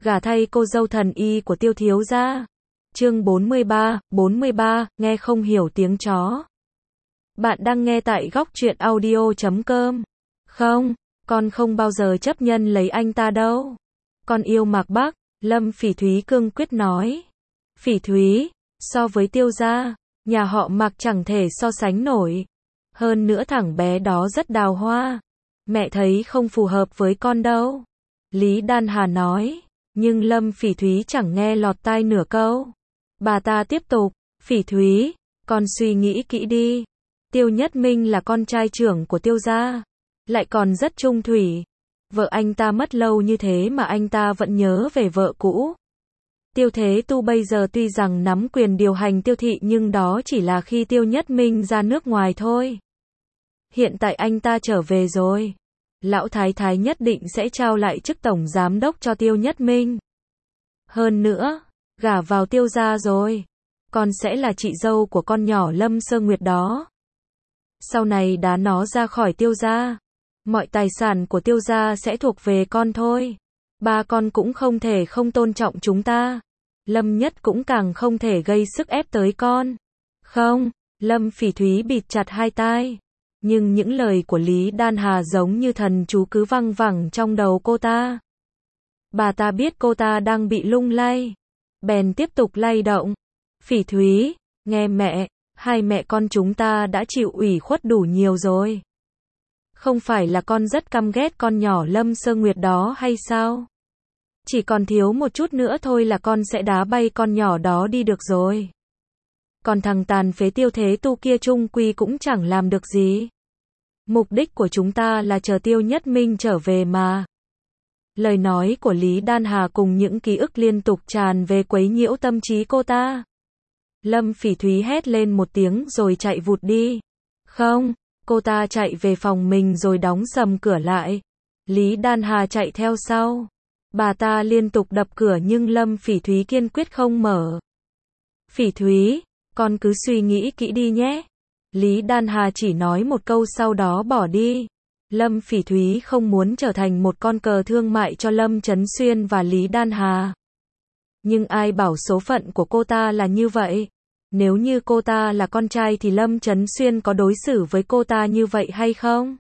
gả thay cô dâu thần y của Tiêu thiếu gia. Chương 43, nghe không hiểu tiếng chó. Bạn đang nghe tại góc truyện audio.com. Không, con không bao giờ chấp nhận lấy anh ta đâu. Con yêu Mạc Bắc, Lâm Phỉ Thúy cương quyết nói. Phỉ Thúy, so với Tiêu gia, nhà họ Mạc chẳng thể so sánh nổi. Hơn nữa thằng bé đó rất đào hoa. Mẹ thấy không phù hợp với con đâu. Lý Đan Hà nói, nhưng Lâm Phỉ Thúy chẳng nghe lọt tai nửa câu. Bà ta tiếp tục, Phỉ Thúy, con suy nghĩ kỹ đi. Tiêu Nhất Minh là con trai trưởng của Tiêu gia, lại còn rất trung thủy. Vợ anh ta mất lâu như thế mà anh ta vẫn nhớ về vợ cũ. Tiêu Thế Tu bây giờ tuy rằng nắm quyền điều hành Tiêu thị nhưng đó chỉ là khi Tiêu Nhất Minh ra nước ngoài thôi. Hiện tại anh ta trở về rồi. Lão Thái Thái nhất định sẽ trao lại chức tổng giám đốc cho Tiêu Nhất Minh. Hơn nữa, gả vào Tiêu gia rồi, con sẽ là chị dâu của con nhỏ Lâm Sơ Nguyệt đó. Sau này đá nó ra khỏi Tiêu gia, mọi tài sản của Tiêu gia sẽ thuộc về con thôi. Ba con cũng không thể không tôn trọng chúng ta. Lâm Nhất cũng càng không thể gây sức ép tới con. Không, Lâm Phỉ Thúy bịt chặt hai tai. Nhưng những lời của Lý Đan Hà giống như thần chú cứ văng vẳng trong đầu cô ta. Bà ta biết cô ta đang bị lung lay, bèn tiếp tục lay động. Phỉ Thúy, nghe mẹ, hai mẹ con chúng ta đã chịu ủy khuất đủ nhiều rồi. Không phải là con rất căm ghét con nhỏ Lâm Sơ Nguyệt đó hay sao? Chỉ còn thiếu một chút nữa thôi là con sẽ đá bay con nhỏ đó đi được rồi. Còn thằng tàn phế Tiêu Thế Tu kia chung quy cũng chẳng làm được gì. Mục đích của chúng ta là chờ Tiêu Nhất Minh trở về mà. Lời nói của Lý Đan Hà cùng những ký ức liên tục tràn về quấy nhiễu tâm trí cô ta. Lâm Phỉ Thúy hét lên một tiếng rồi chạy vụt đi. Không, cô ta chạy về phòng mình rồi đóng sầm cửa lại. Lý Đan Hà chạy theo sau. Bà ta liên tục đập cửa nhưng Lâm Phỉ Thúy kiên quyết không mở. Phỉ Thúy, con cứ suy nghĩ kỹ đi nhé. Lý Đan Hà chỉ nói một câu sau đó bỏ đi. Lâm Phỉ Thúy không muốn trở thành một con cờ thương mại cho Lâm Chấn Xuyên và Lý Đan Hà. Nhưng ai bảo số phận của cô ta là như vậy? Nếu như cô ta là con trai thì Lâm Chấn Xuyên có đối xử với cô ta như vậy hay không?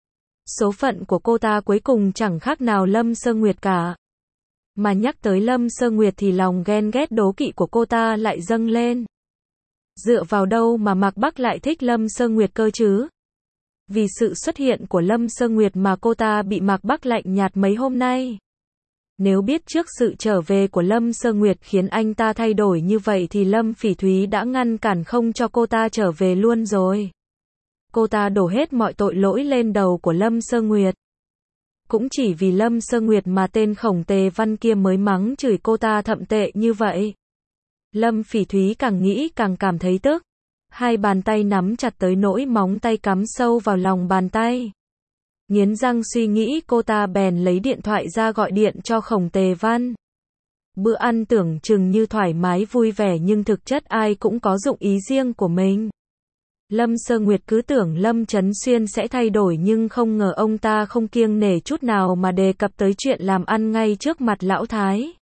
Số phận của cô ta cuối cùng chẳng khác nào Lâm Sơ Nguyệt cả. Mà nhắc tới Lâm Sơ Nguyệt thì lòng ghen ghét đố kỵ của cô ta lại dâng lên. Dựa vào đâu mà Mạc Bắc lại thích Lâm Sơ Nguyệt cơ chứ? Vì sự xuất hiện của Lâm Sơ Nguyệt mà cô ta bị Mạc Bắc lạnh nhạt mấy hôm nay. Nếu biết trước sự trở về của Lâm Sơ Nguyệt khiến anh ta thay đổi như vậy thì Lâm Phỉ Thúy đã ngăn cản không cho cô ta trở về luôn rồi. Cô ta đổ hết mọi tội lỗi lên đầu của Lâm Sơ Nguyệt. Cũng chỉ vì Lâm Sơ Nguyệt mà tên khổng Tề Văn kia mới mắng chửi cô ta thậm tệ như vậy. Lâm Phỉ Thúy càng nghĩ càng cảm thấy tức. Hai bàn tay nắm chặt tới nỗi móng tay cắm sâu vào lòng bàn tay. Nghiến răng suy nghĩ cô ta bèn lấy điện thoại ra gọi điện cho khổng Tề Văn. Bữa ăn tưởng chừng như thoải mái vui vẻ nhưng thực chất ai cũng có dụng ý riêng của mình. Lâm Sơ Nguyệt cứ tưởng Lâm Chấn Xuyên sẽ thay đổi nhưng không ngờ ông ta không kiêng nể chút nào mà đề cập tới chuyện làm ăn ngay trước mặt lão Thái.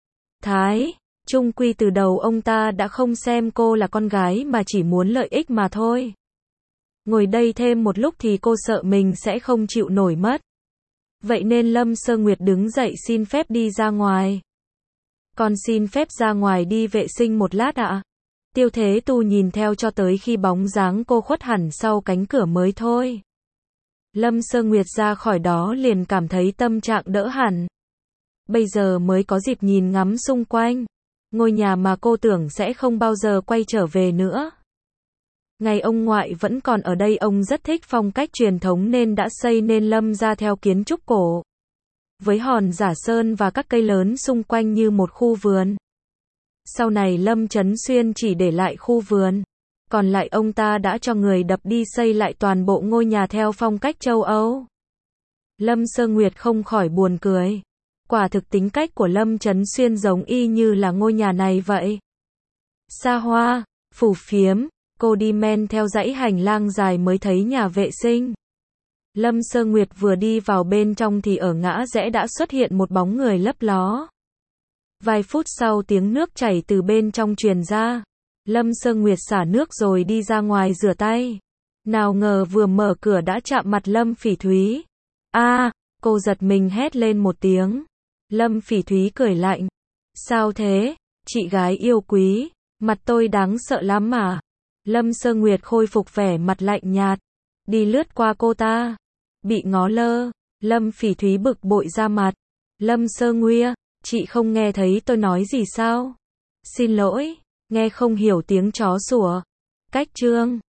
Chung quy từ đầu ông ta đã không xem cô là con gái mà chỉ muốn lợi ích mà thôi. Ngồi đây thêm một lúc thì cô sợ mình sẽ không chịu nổi mất. Vậy nên Lâm Sơ Nguyệt đứng dậy xin phép đi ra ngoài. Con xin phép ra ngoài đi vệ sinh một lát ạ. Tiêu Thế Tu nhìn theo cho tới khi bóng dáng cô khuất hẳn sau cánh cửa mới thôi. Lâm Sơ Nguyệt ra khỏi đó liền cảm thấy tâm trạng đỡ hẳn. Bây giờ mới có dịp nhìn ngắm xung quanh. Ngôi nhà mà cô tưởng sẽ không bao giờ quay trở về nữa. Ngày ông ngoại vẫn còn ở đây, ông rất thích phong cách truyền thống nên đã xây nên Lâm gia theo kiến trúc cổ. Với hòn giả sơn và các cây lớn xung quanh như một khu vườn. Sau này Lâm Chấn Xuyên chỉ để lại khu vườn. Còn lại ông ta đã cho người đập đi xây lại toàn bộ ngôi nhà theo phong cách châu Âu. Lâm Sơ Nguyệt không khỏi buồn cười. Quả thực tính cách của Lâm Chấn Xuyên giống y như là ngôi nhà này vậy. Xa hoa, phù phiếm, cô đi men theo dãy hành lang dài mới thấy nhà vệ sinh. Lâm Sơ Nguyệt vừa đi vào bên trong thì ở ngã rẽ đã xuất hiện một bóng người lấp ló. Vài phút sau tiếng nước chảy từ bên trong truyền ra. Lâm Sơ Nguyệt xả nước rồi đi ra ngoài rửa tay. Nào ngờ vừa mở cửa đã chạm mặt Lâm Phỉ Thúy. A, cô giật mình hét lên một tiếng. Lâm Phỉ Thúy cười lạnh. Sao thế, chị gái yêu quý, mặt tôi đáng sợ lắm mà. Lâm Sơ Nguyệt khôi phục vẻ mặt lạnh nhạt, đi lướt qua cô ta. Bị ngó lơ, Lâm Phỉ Thúy bực bội ra mặt. Lâm Sơ Nguyệt, chị không nghe thấy tôi nói gì sao? Xin lỗi, nghe không hiểu tiếng chó sủa. Cách chương